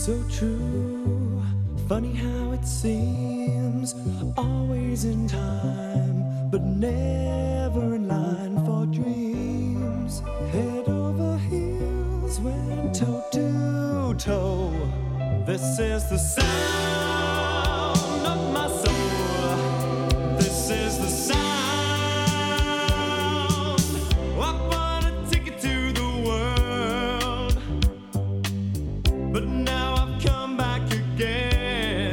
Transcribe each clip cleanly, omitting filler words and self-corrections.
so true. Funny how it seems, always in time, but never in line for dreams. Head over heels, went toe to toe. This is the sound of my soul. This is the sound. I bought a ticket to the world, but now I've come back again.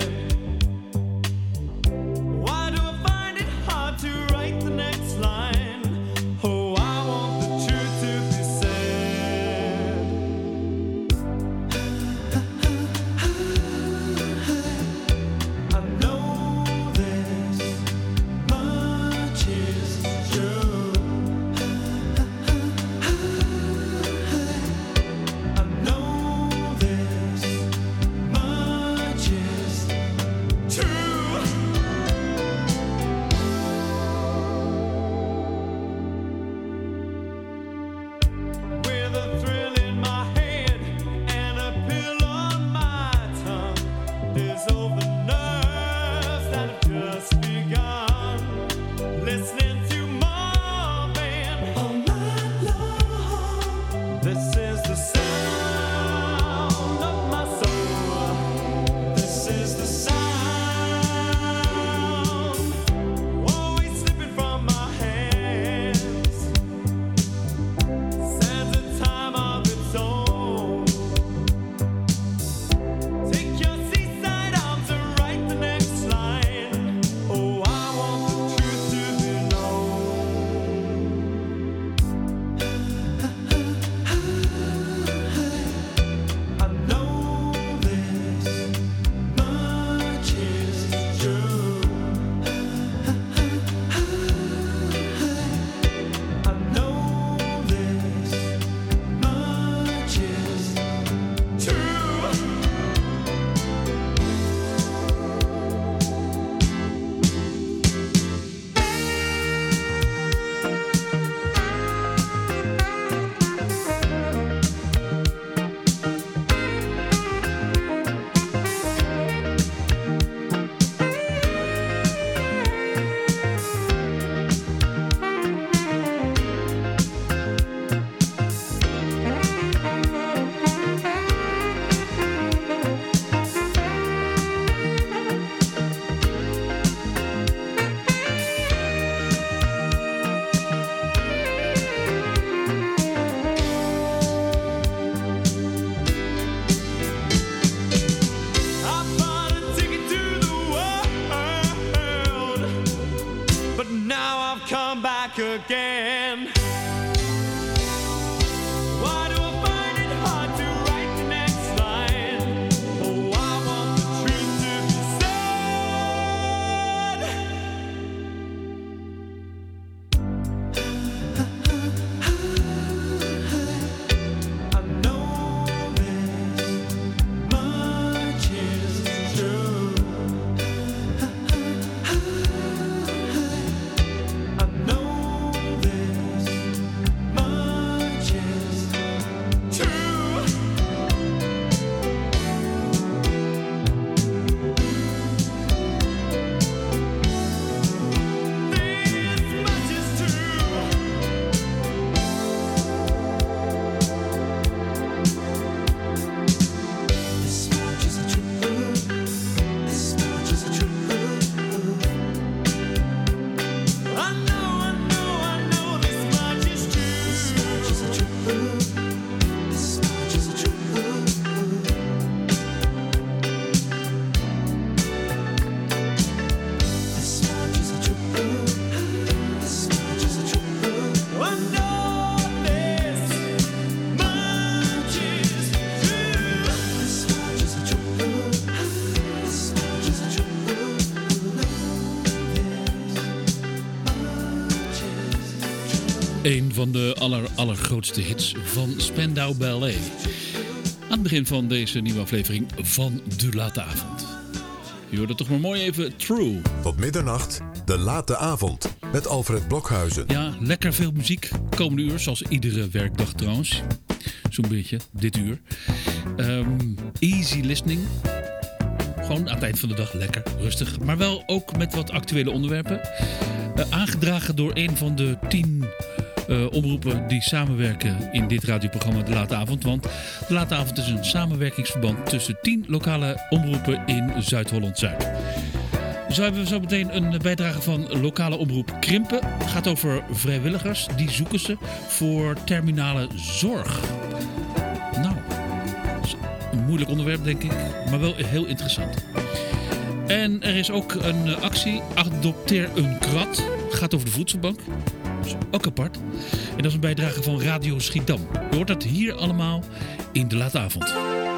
Why do I find it hard to write the next line? Oh, I want the truth to be said. I know this much is true. I know this much is true. With a thrill in my head and a pill on my tongue, dissolve the nerves that have just begun. Listening to Marvin all night long. This is the sound of my soul. This is the sound, always slipping from my hands. Stands a time of its own. Take your seaside arms and write the next line. Oh, I want the truth to be known. I know this much is true. I know this much is true. I bought a ticket to the world, but now I've come back again. Why do I find it hard to write the next line? Oh, I want the truth to be said. I know this much is true. I know this much is true. This much is true. This much is true. This much is true. I know this much is true. This much is true. This much is true. This much is true. This much is true. I know this much is true. This much is true. This much is true. Een van de allergrootste hits van Spandau Ballet. Aan het begin van deze nieuwe aflevering van De Late Avond. Je hoorde toch maar mooi even True. Tot middernacht, De Late Avond. Met Alfred Blokhuizen. Ja, lekker veel muziek. Komende uur, zoals iedere werkdag trouwens. Zo'n beetje, dit uur. Easy listening. Gewoon aan het eind van de dag lekker, rustig. Maar wel ook met wat actuele onderwerpen. Aangedragen door een van de 10 omroepen die samenwerken in dit radioprogramma De Late Avond. Want De Late Avond is een samenwerkingsverband tussen 10 lokale omroepen in Zuid-Holland-Zuid. Zo hebben we zo meteen een bijdrage van lokale omroep Krimpen. Het gaat over vrijwilligers. Die zoeken ze voor terminale zorg. Nou, dat is een moeilijk onderwerp denk ik, maar wel heel interessant. En er is ook een actie, Adopteer een krat. Het gaat over de voedselbank. Dat is ook apart. En dat is een bijdrage van Radio Schiedam. Je hoort dat hier allemaal in De Late Avond.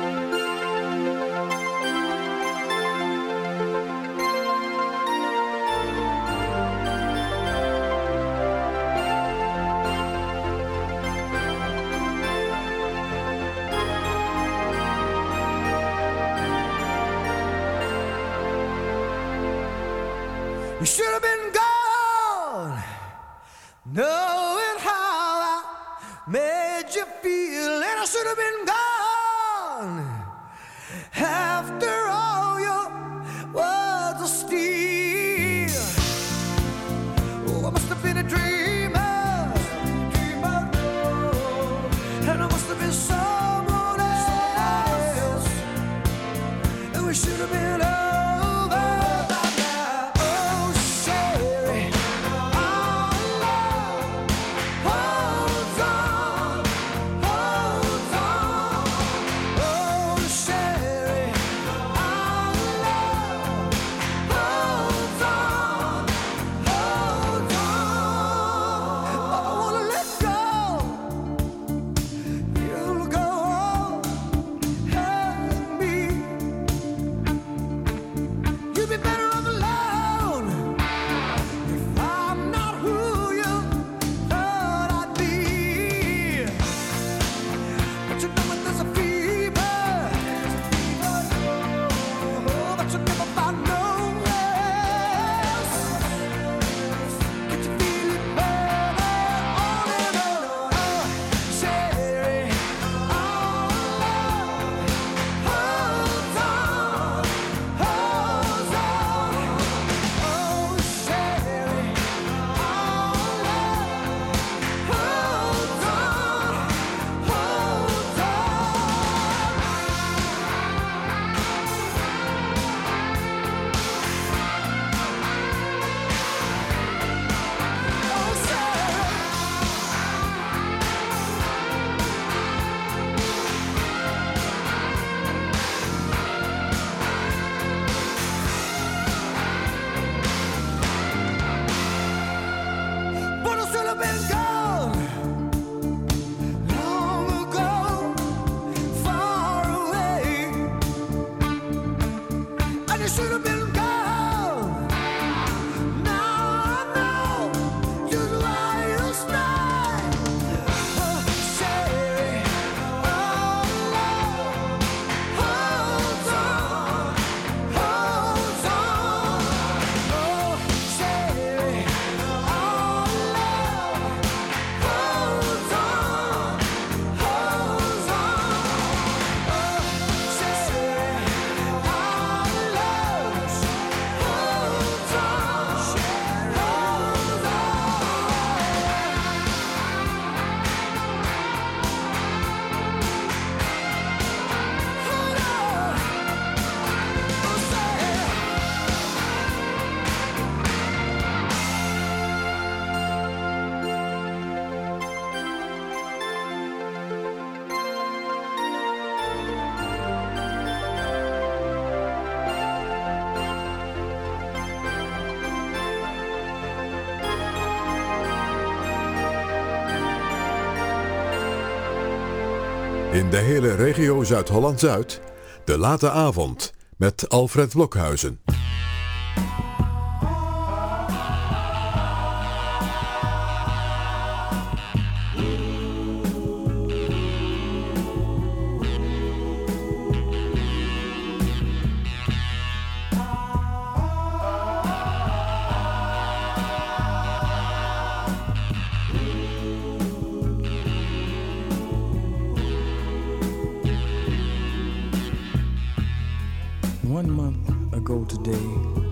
You should have been gone, knowing how I made you feel, and I should have been gone after all your words of steel. Oh, I must have been a dreamer, and I must have been someone else, and we should have been over. In de hele regio Zuid-Holland-Zuid, De Late Avond, met Alfred Blokhuizen. 1 month ago today,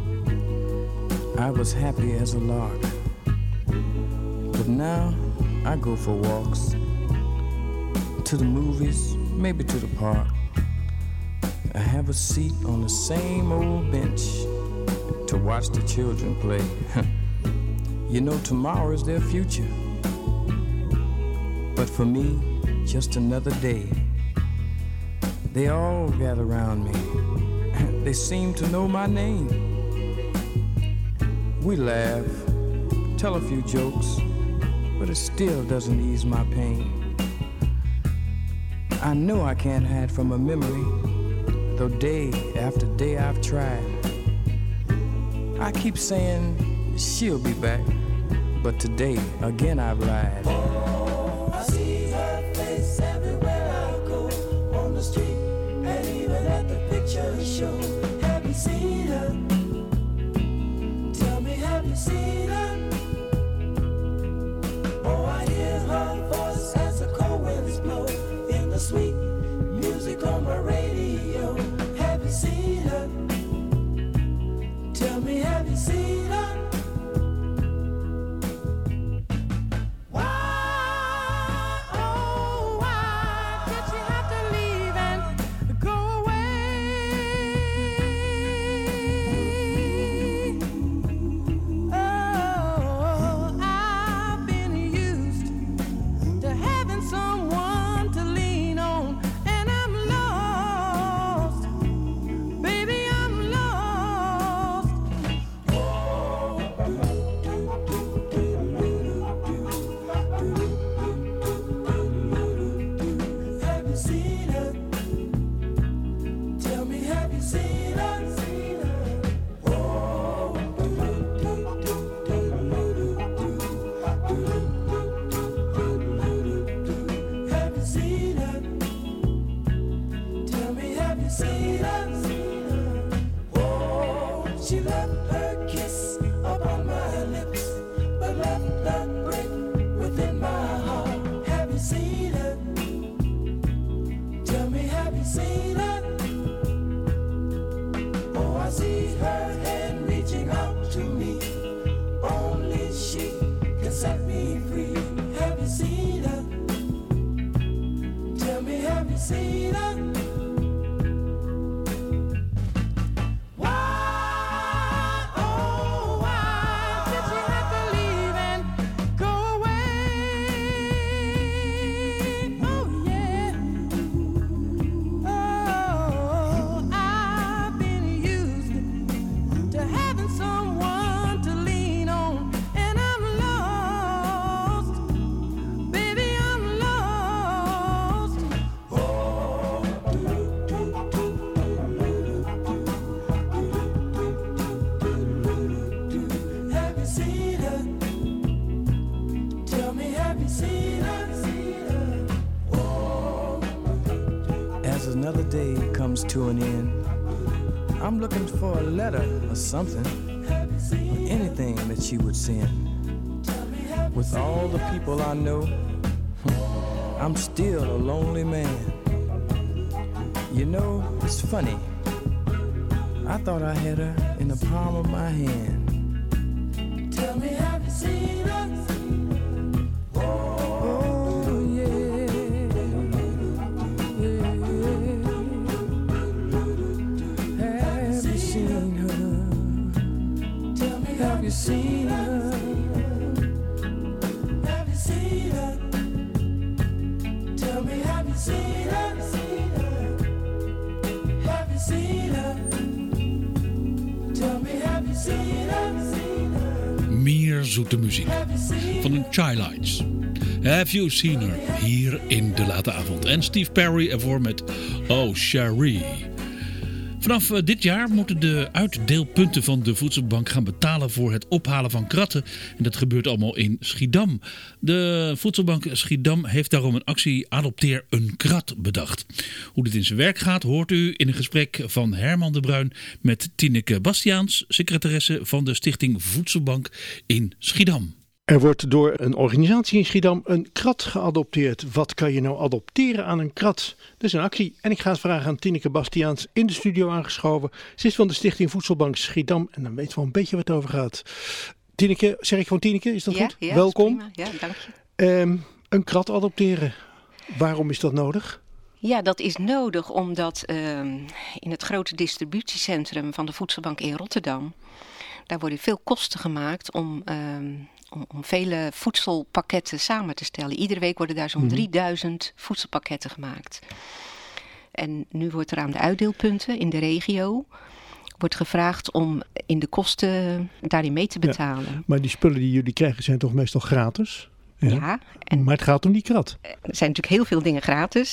I was happy as a lark. But now I go for walks, to the movies, maybe to the park. I have a seat on the same old bench to watch the children play. You know, tomorrow is their future. But for me, just another day. They all gather around me. They seem to know my name. We laugh, tell a few jokes, but it still doesn't ease my pain. I know I can't hide from a memory, though day after day I've tried. I keep saying she'll be back, but today again I've lied. Oh, I see her face everywhere I go, on the street and even at the picture show. Have you seen her? Tell me, have you seen her? Oh, I hear her voice as the cold winds blow in the sweet music on my radio. Have you seen her? Tell me, have you seen her? She left her kiss upon my lips, but left a break within my heart. Have you seen her? Tell me, have you seen her? Oh, I see her hand reaching out to me. Only she can set me free. Have you seen her? Tell me, have you seen her? Another day comes to an end. I'm looking for a letter or something, or anything that she would send. With all the people I know, I'm still a lonely man. You know, it's funny. I thought I had her in the palm of my hand. Tell me, have you seen her? Have you seen her? Have you seen her? Tell me, have you seen her? Have you seen her? Tell me, have you seen her? Meer zoete muziek van de Chi-Lites. Have you seen her? Hier in de late avond. En Steve Perry ervoor met Oh Cherie. Vanaf dit jaar moeten de uitdeelpunten van de voedselbank gaan betalen voor het ophalen van kratten. En dat gebeurt allemaal in Schiedam. De voedselbank Schiedam heeft daarom een actie Adopteer een Krat bedacht. Hoe dit in zijn werk gaat hoort u in een gesprek van Herman de Bruin met Tineke Bastiaans, secretaresse van de Stichting Voedselbank in Schiedam. Er wordt door een organisatie in Schiedam een krat geadopteerd. Wat kan je nou adopteren aan een krat? Dat is een actie. En ik ga het vragen aan Tineke Bastiaans, in de studio aangeschoven. Ze is van de Stichting Voedselbank Schiedam. En dan weten we wel een beetje wat het over gaat. Tineke, zeg ik gewoon Tineke? Is dat goed? Ja, welkom. Dat is prima. Ja, dank je. Een krat adopteren. Waarom is dat nodig? Ja, dat is nodig omdat in het grote distributiecentrum van de Voedselbank in Rotterdam, daar worden veel kosten gemaakt om vele voedselpakketten samen te stellen. Iedere week worden daar zo'n 3000 voedselpakketten gemaakt. En nu wordt er aan de uitdeelpunten in de regio wordt gevraagd om in de kosten daarin mee te betalen. Ja, maar die spullen die jullie krijgen zijn toch meestal gratis? Ja. Maar het gaat om die krat. Er zijn natuurlijk heel veel dingen gratis.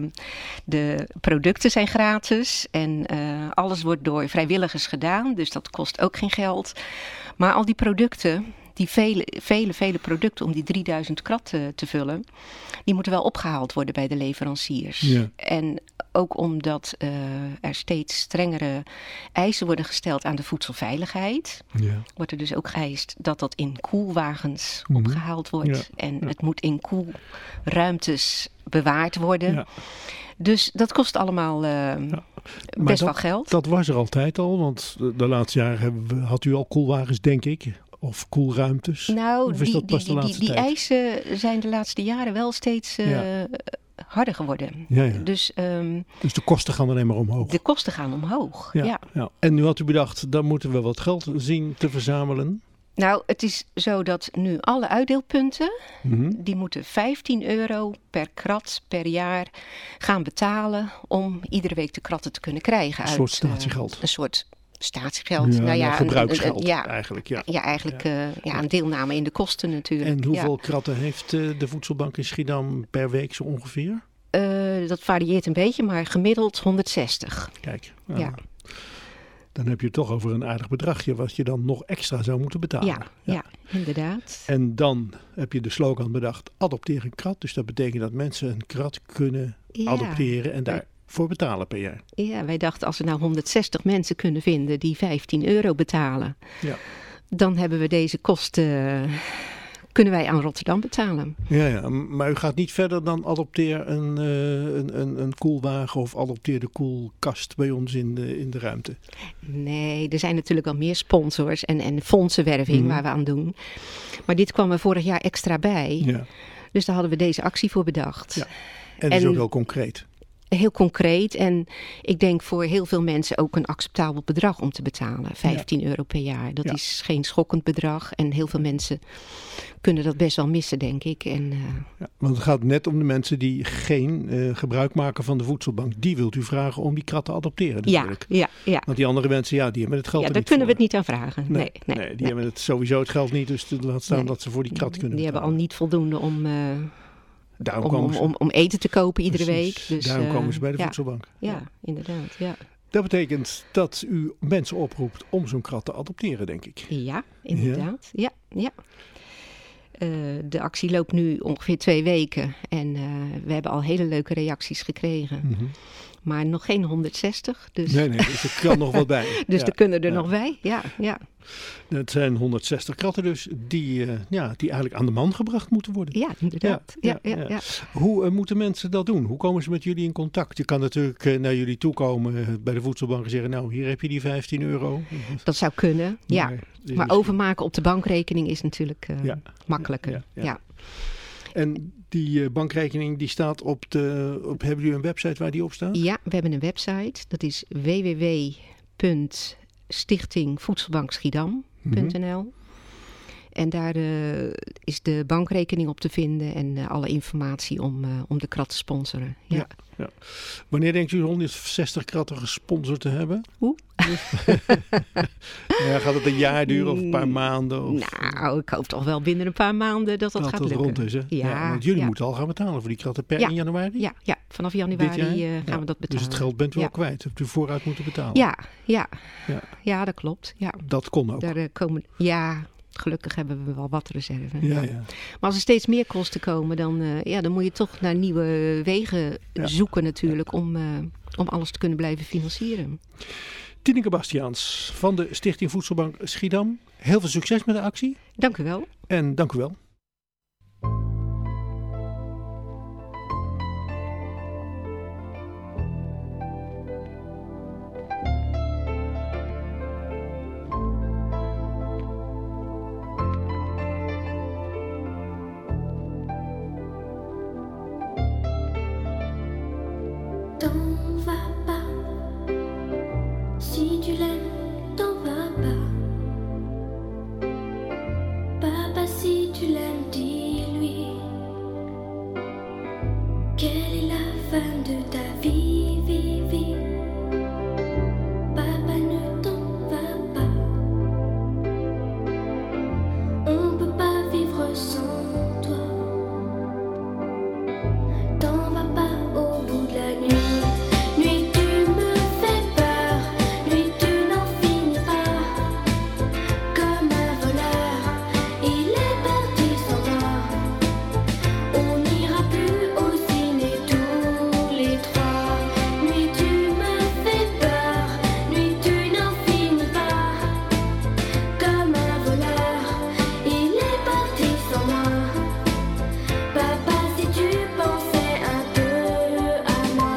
De producten zijn gratis en alles wordt door vrijwilligers gedaan. Dus dat kost ook geen geld. Maar al die producten, die vele producten om die 3000 kratten te vullen, die moeten wel opgehaald worden bij de leveranciers. Ja. En ook omdat er steeds strengere eisen worden gesteld aan de voedselveiligheid, wordt er dus ook geëist dat dat in koelwagens opgehaald wordt. Ja. En het moet in koelruimtes bewaard worden. Ja. Dus dat kost allemaal best wel geld. Dat was er altijd al, want de laatste jaren had u al koelwagens, denk ik. Of koelruimtes. Nou, of is dat pas de laatste die tijd? eisen zijn de laatste jaren wel steeds harder geworden. Ja, ja. Dus de kosten gaan alleen maar omhoog. de kosten gaan omhoog. Ja. En nu had u bedacht, dan moeten we wat geld zien te verzamelen. Nou, het is zo dat nu alle uitdeelpunten, die moeten €15 per krat per jaar gaan betalen om iedere week de kratten te kunnen krijgen. Een soort statiegeld. Een soort statiegeld. Gebruiksgeld eigenlijk. Ja, eigenlijk een deelname in de kosten natuurlijk. En hoeveel kratten heeft de Voedselbank in Schiedam per week zo ongeveer? Dat varieert een beetje, maar gemiddeld 160. Kijk, ja. Dan heb je het toch over een aardig bedragje wat je dan nog extra zou moeten betalen. Ja, inderdaad. En dan heb je de slogan bedacht, adopteer een krat. Dus dat betekent dat mensen een krat kunnen adopteren en daarvoor betalen per jaar. Ja, wij dachten als we nou 160 mensen kunnen vinden die €15 betalen, dan hebben we deze kosten, kunnen wij aan Rotterdam betalen. Ja, maar u gaat niet verder dan adopteer een koelwagen of adopteer de koelkast bij ons in de ruimte. Nee, er zijn natuurlijk wel meer sponsors en fondsenwerving waar we aan doen. Maar dit kwam er vorig jaar extra bij. Ja. Dus daar hadden we deze actie voor bedacht. Ja. En dat is ook wel concreet. Heel concreet en ik denk voor heel veel mensen ook een acceptabel bedrag om te betalen. €15 per jaar. Dat is geen schokkend bedrag en heel veel mensen kunnen dat best wel missen, denk ik. Want het gaat net om de mensen die geen gebruik maken van de voedselbank. Die wilt u vragen om die krat te adopteren natuurlijk. Ja. Want die andere mensen, die hebben het geld daar niet kunnen voor. we het niet aan vragen. Nee, die hebben het sowieso het geld niet, dus laat staan dat ze voor die krat kunnen Die hebben betalen. al niet voldoende om om eten te kopen iedere week. Dus, daarom komen ze bij de voedselbank. Ja, inderdaad. Ja. Dat betekent dat u mensen oproept om zo'n krat te adopteren, denk ik. Ja, inderdaad. Ja. De actie loopt nu ongeveer 2 weken en we hebben al hele leuke reacties gekregen. Maar nog geen 160. Dus... Nee, dus er kan nog wat bij. Dus er kunnen er nog bij, ja. Het zijn 160 kratten dus die eigenlijk aan de man gebracht moeten worden. Ja, inderdaad. Ja. Hoe moeten mensen dat doen? Hoe komen ze met jullie in contact? Je kan natuurlijk naar jullie toe komen bij de voedselbank en zeggen, nou, hier heb je die €15. Dat zou kunnen, maar overmaken op de bankrekening is natuurlijk makkelijker. Ja. En die bankrekening die staat hebben jullie een website waar die op staat? Ja, we hebben een website. Dat is www.stichtingvoedselbankschiedam.nl. En daar is de bankrekening op te vinden en alle informatie om de krat te sponsoren. Ja. Wanneer denkt u 160 kratten gesponsord te hebben? Hoe? Gaat het een jaar duren of een paar maanden? Of... Nou, ik hoop toch wel binnen een paar maanden dat gaat lukken. Rond is, hè? Want jullie moeten al gaan betalen voor die kratten per 1 januari? Ja, vanaf januari gaan we dat betalen. Dus het geld bent u al kwijt. Hebt u vooruit moeten betalen? Ja, dat klopt. Ja. Dat kon ook? Gelukkig hebben we wel wat reserve. Ja. Maar als er steeds meer kosten komen, dan moet je toch naar nieuwe wegen zoeken natuurlijk om alles te kunnen blijven financieren. Tineke Bastiaans van de Stichting Voedselbank Schiedam. Heel veel succes met de actie. Dank u wel. En dank u wel. T'en vas pas, si tu l'aimes, t'en vas pas. Papa, si tu l'aimes, dis-lui quelle est la fin de ta vie, vie, vie. Papa, ne t'en vas pas. On peut pas vivre sans toi. T'en vas pas au bout de la nuit. Nuit, tu me fais peur. Nuit, tu n'en finis pas. Comme un voleur, il est parti sans moi. On n'ira plus au ciné tous les trois. Nuit, tu me fais peur. Nuit, tu n'en finis pas. Comme un voleur, il est parti sans moi. Papa, si tu pensais un peu à moi.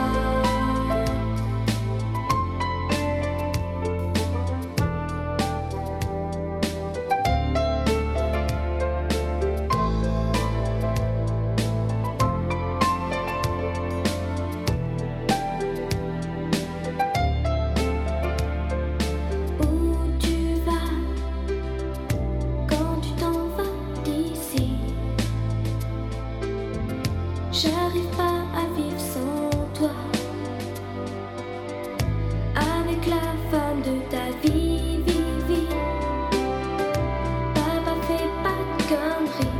Où tu vas quand tu t'en vas d'ici? J'arrive pas à vivre sans toi. Avec la femme de ta vie, vie, vie. Papa, fais pas de conneries.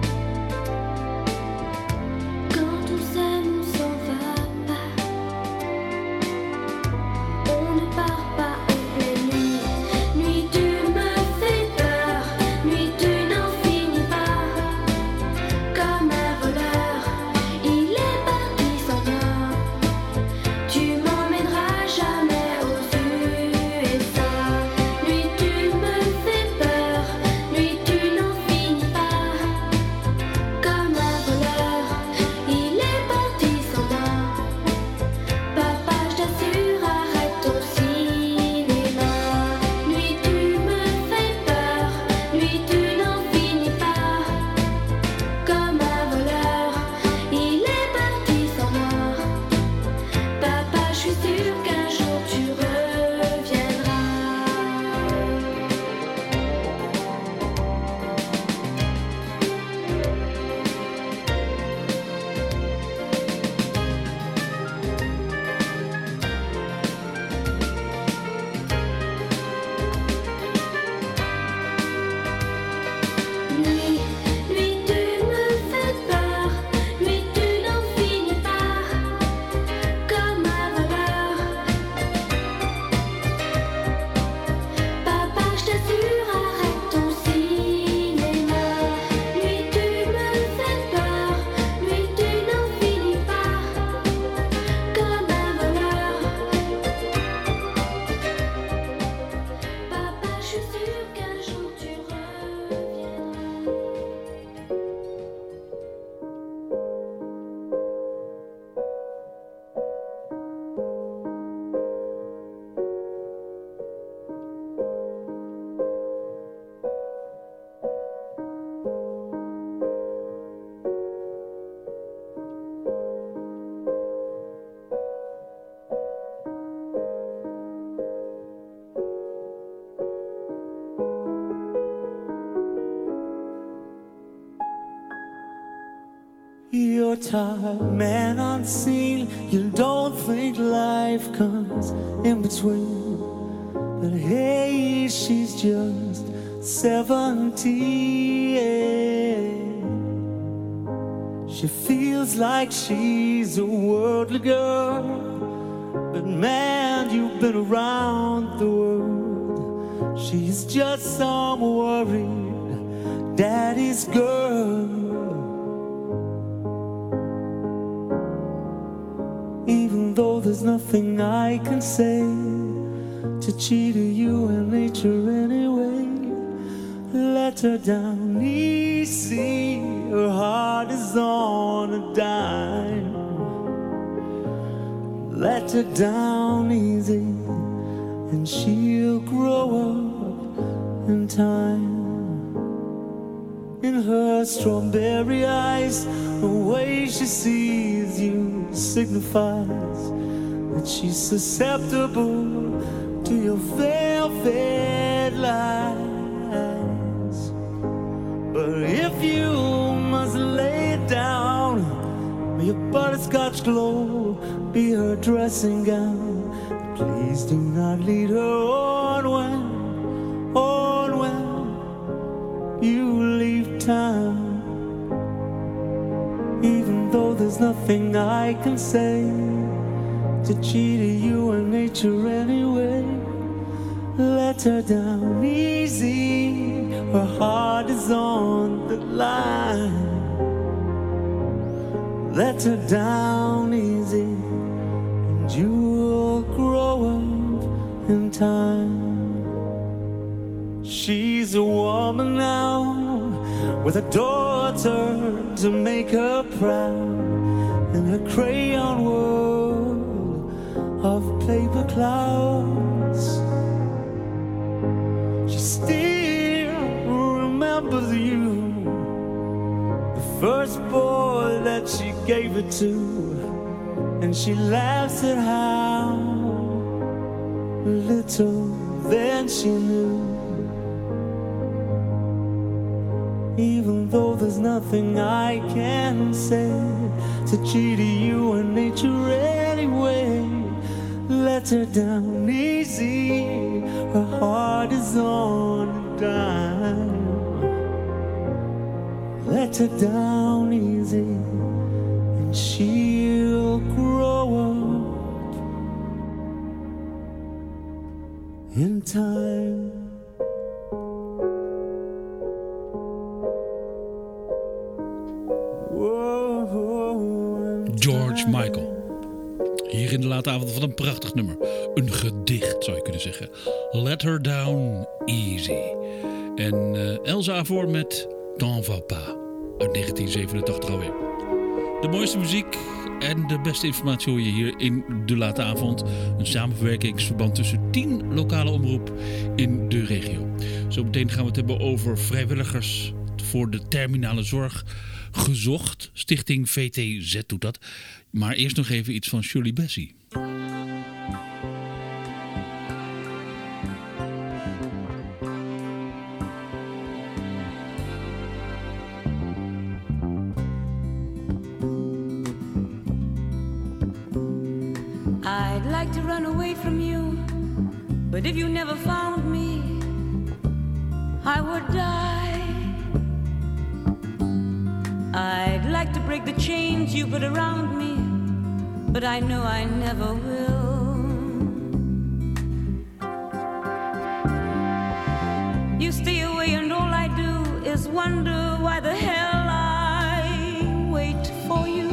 Quand on s'aime, on s'en va pas. On ne part pas en pleine nuit. Nuit, tu me fais peur. Nuit, tu n'en finis pas. Comme un voleur, il est parti sans moi. Tu m'emmèneras jamais aux USA. Nuit, tu me fais peur. Nuit, tu n'en finis pas. Comme un voleur, il est parti sans moi. Papa, je t'assure, arrête ton cinéma. Nuit, tu me fais peur. Nuit, tu n'en finis pas. Comme un voleur, il est parti sans moi. Papa, je suis sûre qu'un jour tu reviendras. Nuit, nuit, tu me fais peur. Nuit, tu n'en finis pas. Comme un voleur. Papa, je t'assure, arrête ton cinéma. Nuit, tu me fais peur. Nuit, tu n'en finis pas. Comme un voleur. Papa, je suis sûre qu'un jour tu reviendras. You're tired, man unseen. You don't think life comes in between. But hey, she's just 17. She feels like she's a worldly girl. But man, you've been around the world. She's just some worried daddy's girl. Even though there's nothing I can say to cheat you and nature anyway. Let her down easy, her heart is on a dime. Let her down easy, and she'll grow up in time. In her strawberry eyes, the way she sees you signifies that she's susceptible to your velvet lies. But if you must lay it down, may your butterscotch glow be her dressing gown. Please do not lead her on when you leave town. Even though there's nothing I can say to cheat you and nature anyway. Let her down easy, her heart is on the line. Let her down easy, and you'll grow up in time. She's a woman now, with a daughter to make her proud, in her crayon world of paper clouds. She still remembers you, the first boy that she gave it to, and she laughs at how little then she knew. Even though there's nothing I can say to cheat you and nature anyway. Let her down easy, her heart is on a dime. Let her down easy, and she'll grow up in time. George Michael. Hier in de late avond van een prachtig nummer. Een gedicht zou je kunnen zeggen. Let Her Down Easy. En Elsa voor met T'en va pas. Uit 1987 alweer. De mooiste muziek en de beste informatie hoor je hier in de late avond. Een samenwerkingsverband tussen 10 lokale omroepen in de regio. Zometeen gaan we het hebben over vrijwilligers voor de terminale zorg gezocht. Stichting VTZ doet dat. Maar eerst nog even iets van Shirley Bassey. I'd like to run away from you, but if you never found me, I would die. I'd like to break the chains you put around me, but I know I never will. You stay away and all I do is wonder why the hell I wait for you.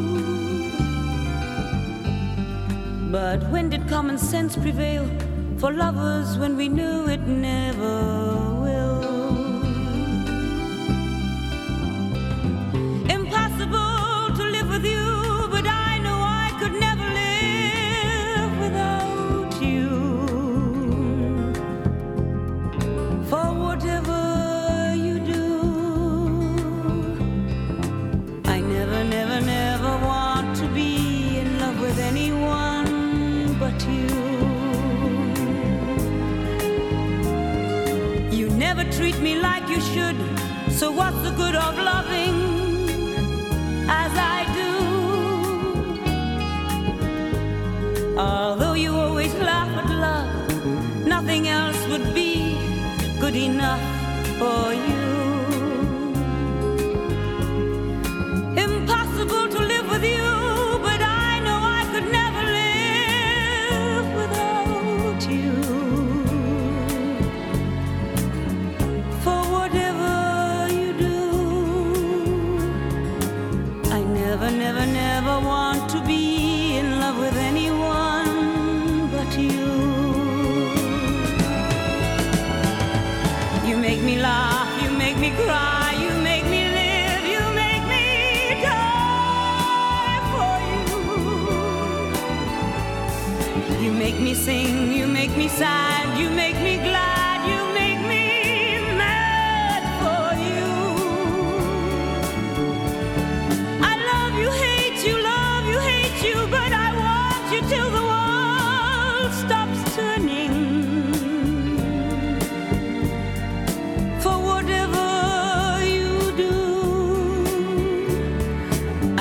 But when did common sense prevail for lovers when we knew it never will? Impossible to live with you, but I know I could never live without you. For whatever you do, I never, never, never want to be in love with anyone but you. You never treat me like you should, so what's the good of loving as I do? Although you always laugh at love, nothing else would be good enough for you. Impossible to live with you, but I know I could never live without you. For whatever you do, I never, never, never want to be in love with anyone but you.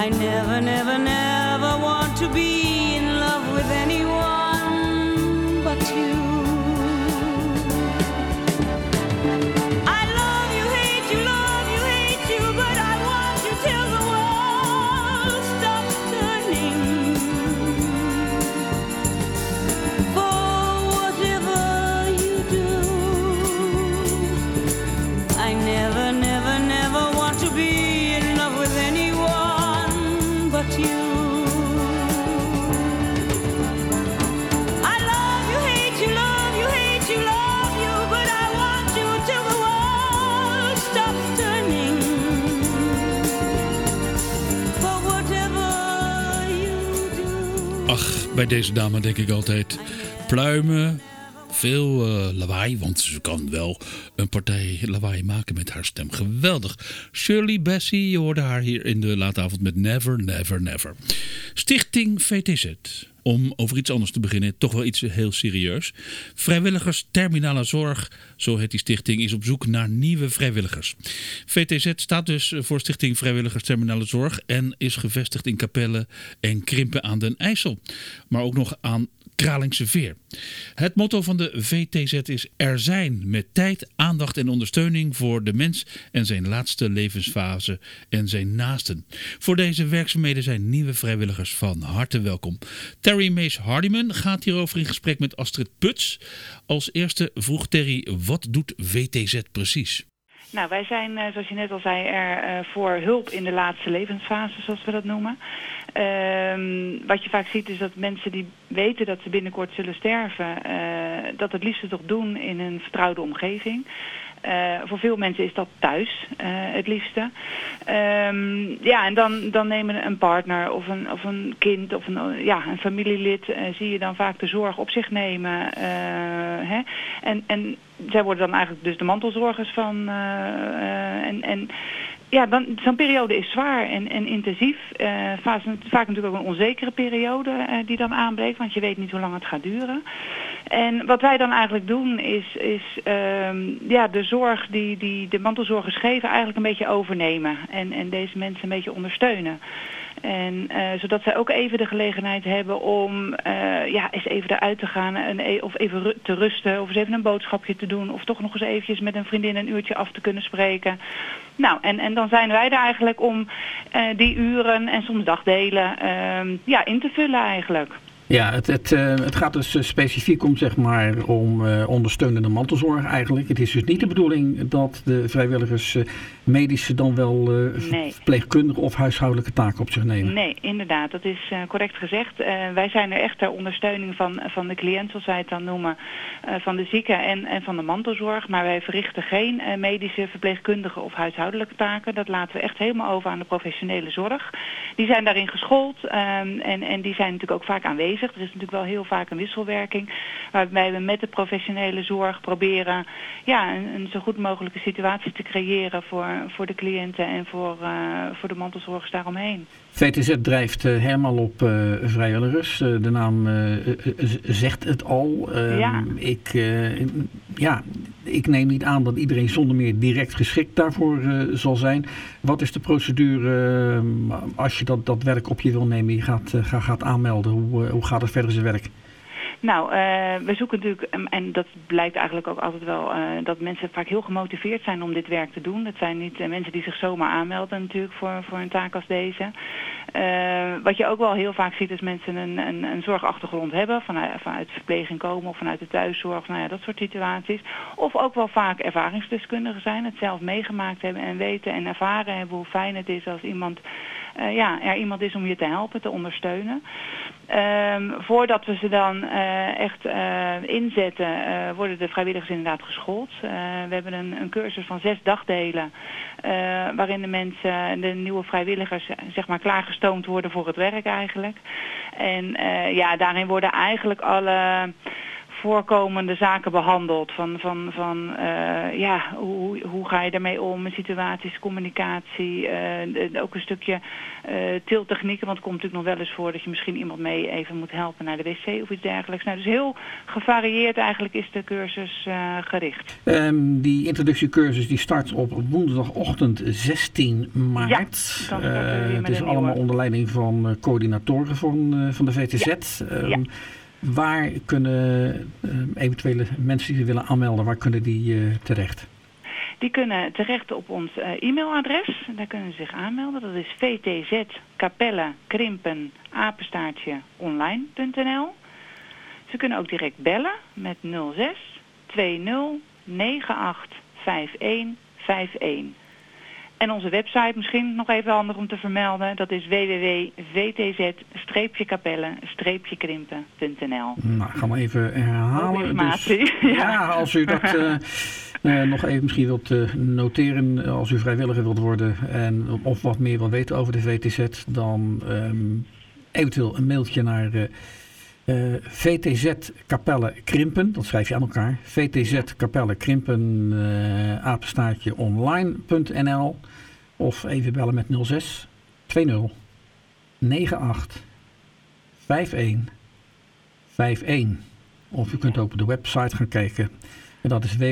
I never, never, never want to be in love with anyone but you. I love you, hate you, but I want you till the world stops turning. For whatever you do, I never, never, never want to be in love with anyone but you. I love you, hate you, but I want you till the world stops turning. For whatever you do. Ach, bij deze dame denk ik altijd pluimen, veel lawaai, want ze kan wel een partij lawaai maken met haar stem. Geweldig. Shirley Bassey, je hoorde haar hier in de late avond met Never, Never, Never. Stichting VTZ. Om over iets anders te beginnen, toch wel iets heel serieus. Vrijwilligers Terminale Zorg, zo heet die stichting, is op zoek naar nieuwe vrijwilligers. VTZ staat dus voor Stichting Vrijwilligers Terminale Zorg en is gevestigd in Capelle en Krimpen aan den IJssel. Maar ook nog aan Kralingse Veer. Het motto van de VTZ is er zijn met tijd, aandacht en ondersteuning voor de mens en zijn laatste levensfase en zijn naasten. Voor deze werkzaamheden zijn nieuwe vrijwilligers van harte welkom. Terry Mees Hardiman gaat hierover in gesprek met Astrid Puts. Als eerste vroeg Terry, wat doet VTZ precies? Nou, wij zijn, zoals je net al zei, er voor hulp in de laatste levensfase, zoals we dat noemen. Wat je vaak ziet is dat mensen die weten dat ze binnenkort zullen sterven, dat het liefst toch doen in een vertrouwde omgeving. Voor veel mensen is dat thuis het liefste. En dan nemen een partner of een kind of een familielid, zie je dan vaak de zorg op zich nemen. En zij worden dan eigenlijk dus de mantelzorgers van. Zo'n periode is zwaar en intensief. Vaak natuurlijk ook een onzekere periode die dan aanbreekt, want je weet niet hoe lang het gaat duren. En wat wij dan eigenlijk doen is de zorg die de mantelzorgers geven eigenlijk een beetje overnemen. En deze mensen een beetje ondersteunen. En zodat zij ook even de gelegenheid hebben om eens even eruit te gaan of even te rusten of eens even een boodschapje te doen of toch nog eens eventjes met een vriendin een uurtje af te kunnen spreken. Nou, en dan zijn wij er eigenlijk om die uren en soms dagdelen in te vullen eigenlijk. Ja, het gaat dus specifiek om ondersteunende mantelzorg eigenlijk. Het is dus niet de bedoeling dat de vrijwilligers medische dan wel verpleegkundige of huishoudelijke taken op zich nemen. Nee, inderdaad. Dat is correct gezegd. Wij zijn er echt ter ondersteuning van de cliënt, zoals wij het dan noemen, van de zieken en van de mantelzorg. Maar wij verrichten geen medische, verpleegkundige of huishoudelijke taken. Dat laten we echt helemaal over aan de professionele zorg. Die zijn daarin geschoold en die zijn natuurlijk ook vaak aanwezig. Er is natuurlijk wel heel vaak een wisselwerking waarbij we met de professionele zorg proberen een zo goed mogelijke situatie te creëren voor de cliënten en voor de mantelzorgers daaromheen. VTZ drijft helemaal op vrijwilligers. De naam zegt het al. Ik neem niet aan dat iedereen zonder meer direct geschikt daarvoor zal zijn. Wat is de procedure als je dat werk op je wil nemen, je gaat aanmelden? Hoe gaat het verder zijn werk? Nou, we zoeken natuurlijk, en dat blijkt eigenlijk ook altijd wel, dat mensen vaak heel gemotiveerd zijn om dit werk te doen. Dat zijn niet mensen die zich zomaar aanmelden natuurlijk voor een taak als deze. Wat je ook wel heel vaak ziet is mensen een zorgachtergrond hebben, vanuit verpleging komen of vanuit de thuiszorg, dat soort situaties. Of ook wel vaak ervaringsdeskundigen zijn, het zelf meegemaakt hebben en weten en ervaren hebben hoe fijn het is als iemand is om je te helpen, te ondersteunen. Voordat we ze dan echt inzetten, worden de vrijwilligers inderdaad geschoold. We hebben een cursus van 6 dagdelen waarin de mensen, de nieuwe vrijwilligers, klaargestoomd worden voor het werk eigenlijk. En daarin worden eigenlijk alle voorkomende zaken behandeld. Hoe ga je daarmee om? Situaties, communicatie, ook een stukje tiltechnieken. Want het komt natuurlijk nog wel eens voor dat je misschien iemand mee even moet helpen naar de wc of iets dergelijks. Nou, dus heel gevarieerd eigenlijk is de cursus gericht. Die introductiecursus die start op woensdagochtend 16 maart. Ja, het is allemaal onder leiding van coördinatoren van de VTZ. Waar kunnen eventuele mensen die zich willen aanmelden, waar kunnen die terecht? Die kunnen terecht op ons e-mailadres. Daar kunnen ze zich aanmelden. Dat is vtzkapelle_online.nl. Ze kunnen ook direct bellen met 06 20 98 51 51. En onze website, misschien nog even handig om te vermelden, dat is www.vtz-kapelle-krimpen.nl. Nou, gaan we even herhalen. Informatie. Dus, als u dat nog even misschien wilt noteren, als u vrijwilliger wilt worden of wat meer wilt weten over de VTZ, dan eventueel een mailtje naar VTZ Kapelle Krimpen, dat schrijf je aan elkaar. VTZ Kapelle Krimpen _online.nl of even bellen met 06 20 98 51 51. Of u kunt ook op de website gaan kijken. En dat is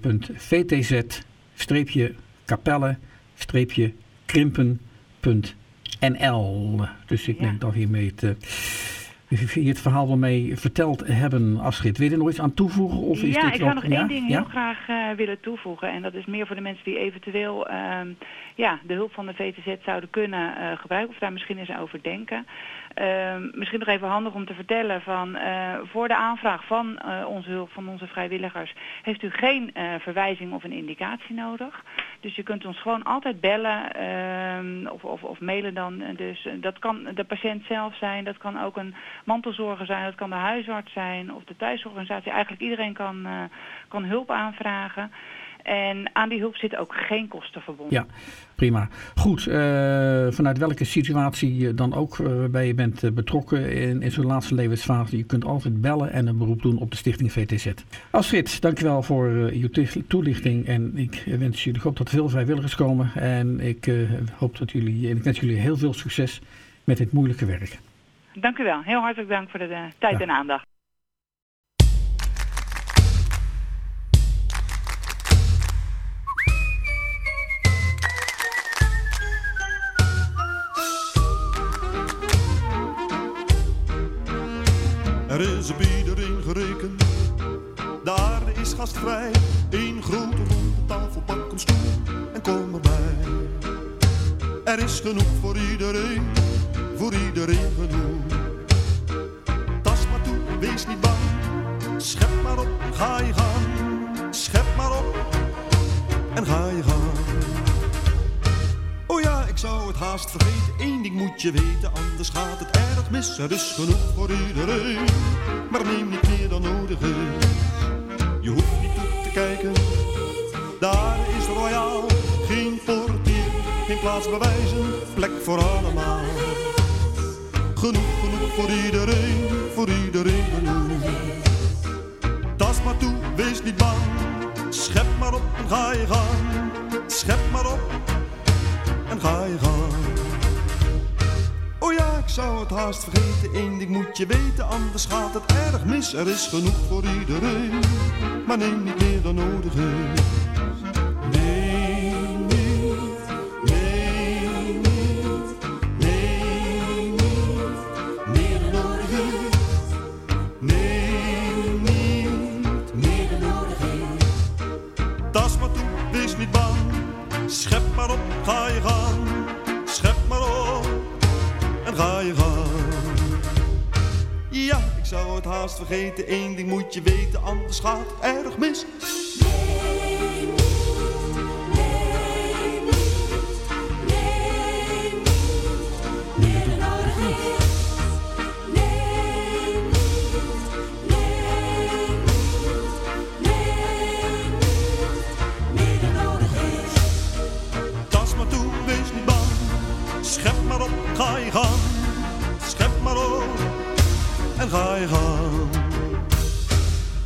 www.vtz-krimpen.nl. Dus ik denk dat hiermee het verhaal wel mee verteld hebben, Astrid. Wil je er nog iets aan toevoegen? Of is dit ik zou nog één ding heel graag willen toevoegen. En dat is meer voor de mensen die eventueel de hulp van de VTZ zouden kunnen gebruiken. Of daar misschien eens over denken. Misschien nog even handig om te vertellen van voor de aanvraag van onze hulp, van onze vrijwilligers, heeft u geen verwijzing of een indicatie nodig. Dus je kunt ons gewoon altijd bellen of mailen dan. Dus dat kan de patiënt zelf zijn, dat kan ook een mantelzorger zijn, dat kan de huisarts zijn of de thuisorganisatie. Eigenlijk iedereen kan hulp aanvragen. En aan die hulp zitten ook geen kosten verbonden. Ja, prima. Goed, vanuit welke situatie je dan ook waarbij je bent betrokken in zo'n laatste levensfase, je kunt altijd bellen en een beroep doen op de stichting VTZ. Astrid, dankjewel voor uw toelichting en ik wens jullie hoop dat er veel vrijwilligers komen en ik wens jullie heel veel succes met dit moeilijke werk. Dank u wel. Heel hartelijk dank voor de tijd en aandacht. Er is op iedereen gerekend, de aarde is gastvrij. Eén grote ronde tafel, pak een stoel en kom erbij. Er is genoeg voor iedereen genoeg. Tast maar toe, wees niet bang, schep maar op, ga je gang. Schep maar op en ga je gang. Oh ja, ik zou het haast vergeten, één ding moet je weten, anders gaat het erg mis. Er is genoeg voor iedereen, maar neem niet meer dan nodig is. Je hoeft niet toe te kijken, daar is royaal. Geen portier, geen plaatsbewijzen, plek voor allemaal. Genoeg voor iedereen genoeg. Tas maar toe, wees niet bang, schep maar op en ga je gang. Schep maar op en ga je gang. Oh ja, ik zou het haast vergeten, één ding moet je weten, anders gaat het erg mis. Er is genoeg voor iedereen, maar neem niet meer dan nodig is. Neem niet meer dan nodig is. Neem niet meer dan nodig is. Tas maar toe, wees niet bang, schep maar op, ga je gang. Schep maar op en ga je gang. Ja, ik zou het haast vergeten, één ding moet je weten, anders gaat het erg mis. Schep maar op, ga je gang. Schep maar op en ga je gang.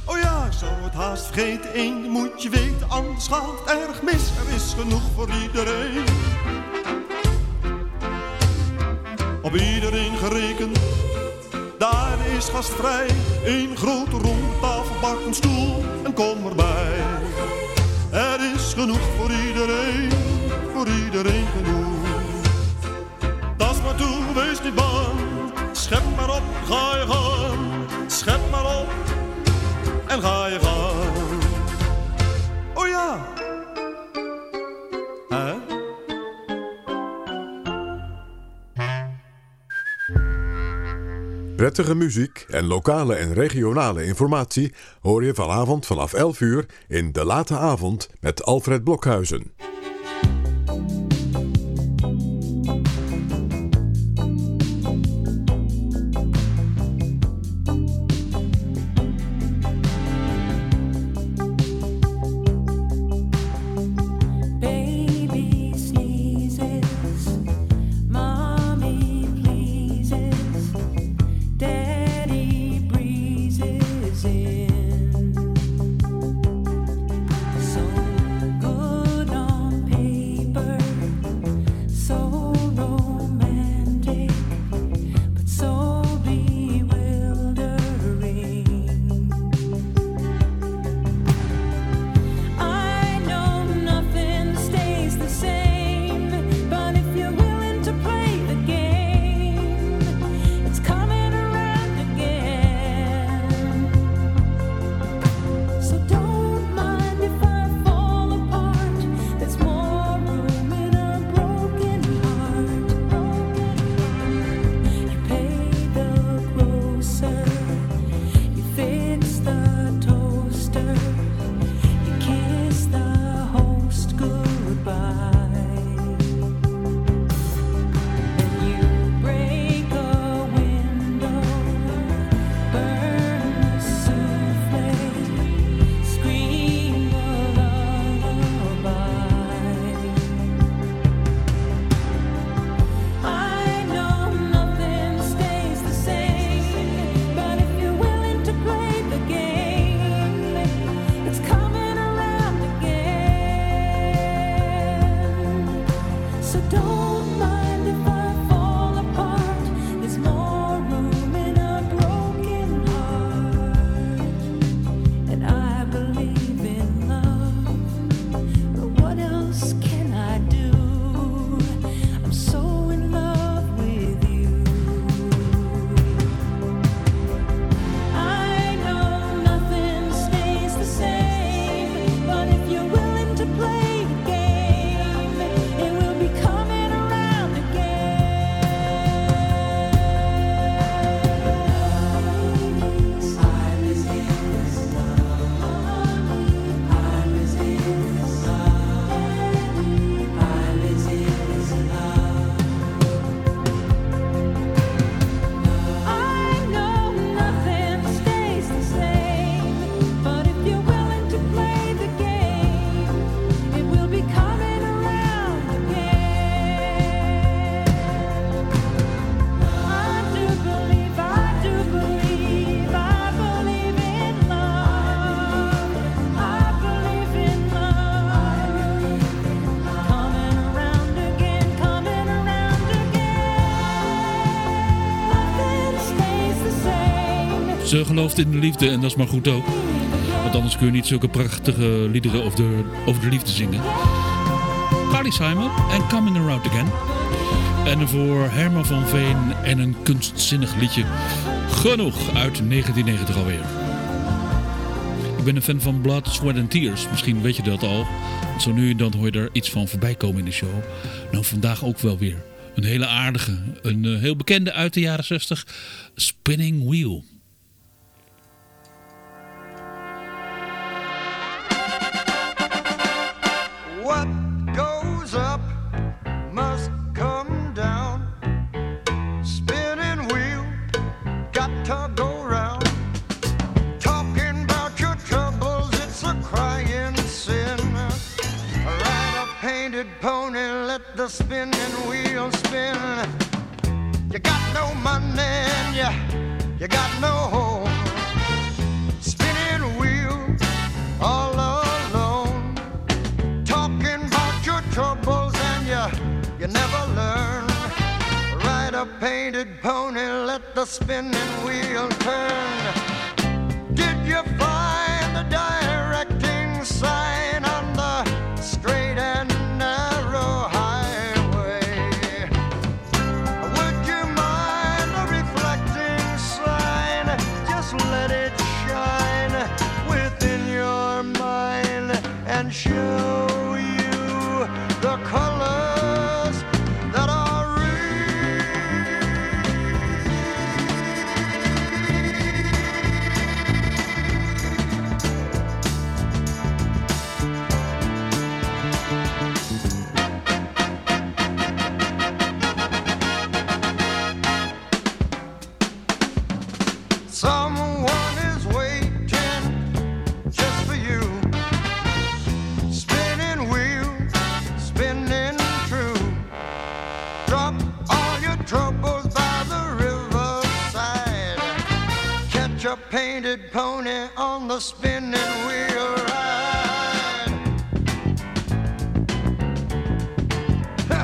zou het haast vergeten, één moet je weten, anders gaat het erg mis. Er is genoeg voor iedereen. Op iedereen gerekend, daar is gastvrij. Eén grote ronde tafel, bak een stoel en kom erbij. Er is genoeg voor iedereen genoeg. Tas maar toe, wees niet bang. Schep maar op, ga je gang. Schep maar op en ga je gang. Oh ja. Hè? Prettige muziek en lokale en regionale informatie hoor je vanavond vanaf 11 uur in De Late Avond met Alfred Blokhuizen. Ze gelooft in de liefde en dat is maar goed ook. Want anders kun je niet zulke prachtige liederen over de liefde zingen. Carly Simon en Coming Around Again. En voor Herman van Veen en een kunstzinnig liedje. Genoeg uit 1990 alweer. Ik ben een fan van Blood, Sweat and Tears. Misschien weet je dat al. Zo nu en dan hoor je er iets van voorbij komen in de show. Nou, vandaag ook wel weer. Een hele aardige, een heel bekende uit de jaren 60. Spinning Wheel. What goes up must come down. Spinning wheel, got to go round. Talking about your troubles, it's a crying sin. Ride a painted pony, let the spinning wheel spin. You got no money and you got no home. Spinning wheel, the spinning wheel turn. Did you find the directing sign on the straight and narrow highway? Would you mind the reflecting sign? Just let it shine within your mind and show you the colors that are real. Someone is waiting just for you. Spinning wheel, spinning true. Drop all your troubles by the riverside. Catch a painted pony on the spinning wheel ride. Ha!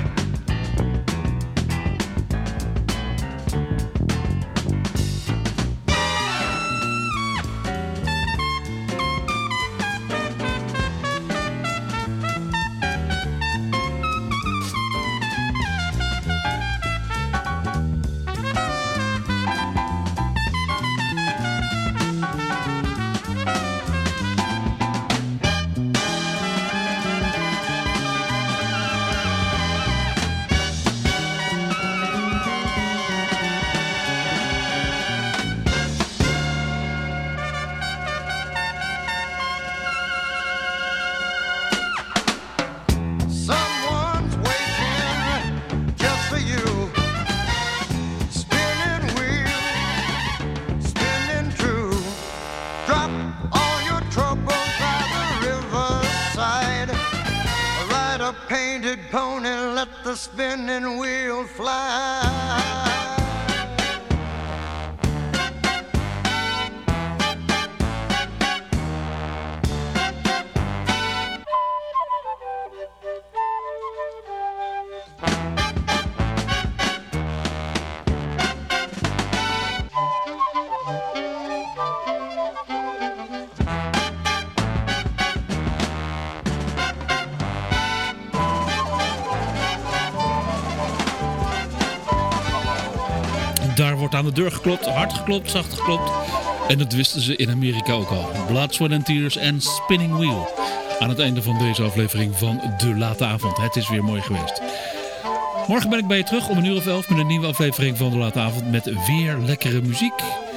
Someone's waiting just for you. Spinning wheel, spinning true. Drop all your troubles by the riverside. Ride a painted pony, let the spinning wheel fly. Daar wordt aan de deur geklopt, hard geklopt, zacht geklopt. En dat wisten ze in Amerika ook al. Blood, Sweat and Tears en Spinning Wheel. Aan het einde van deze aflevering van De Late Avond. Het is weer mooi geweest. Morgen ben ik bij je terug om 11:00 met een nieuwe aflevering van De Late Avond. Met weer lekkere muziek.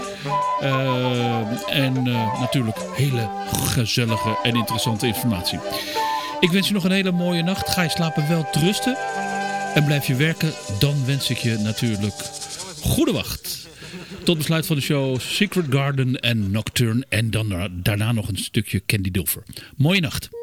En natuurlijk hele gezellige en interessante informatie. Ik wens je nog een hele mooie nacht. Ga je slapen, wel rusten. En blijf je werken, dan wens ik je natuurlijk goede wacht. Tot besluit van de show Secret Garden en Nocturne. En dan daarna nog een stukje Candy Dulfer. Mooie nacht.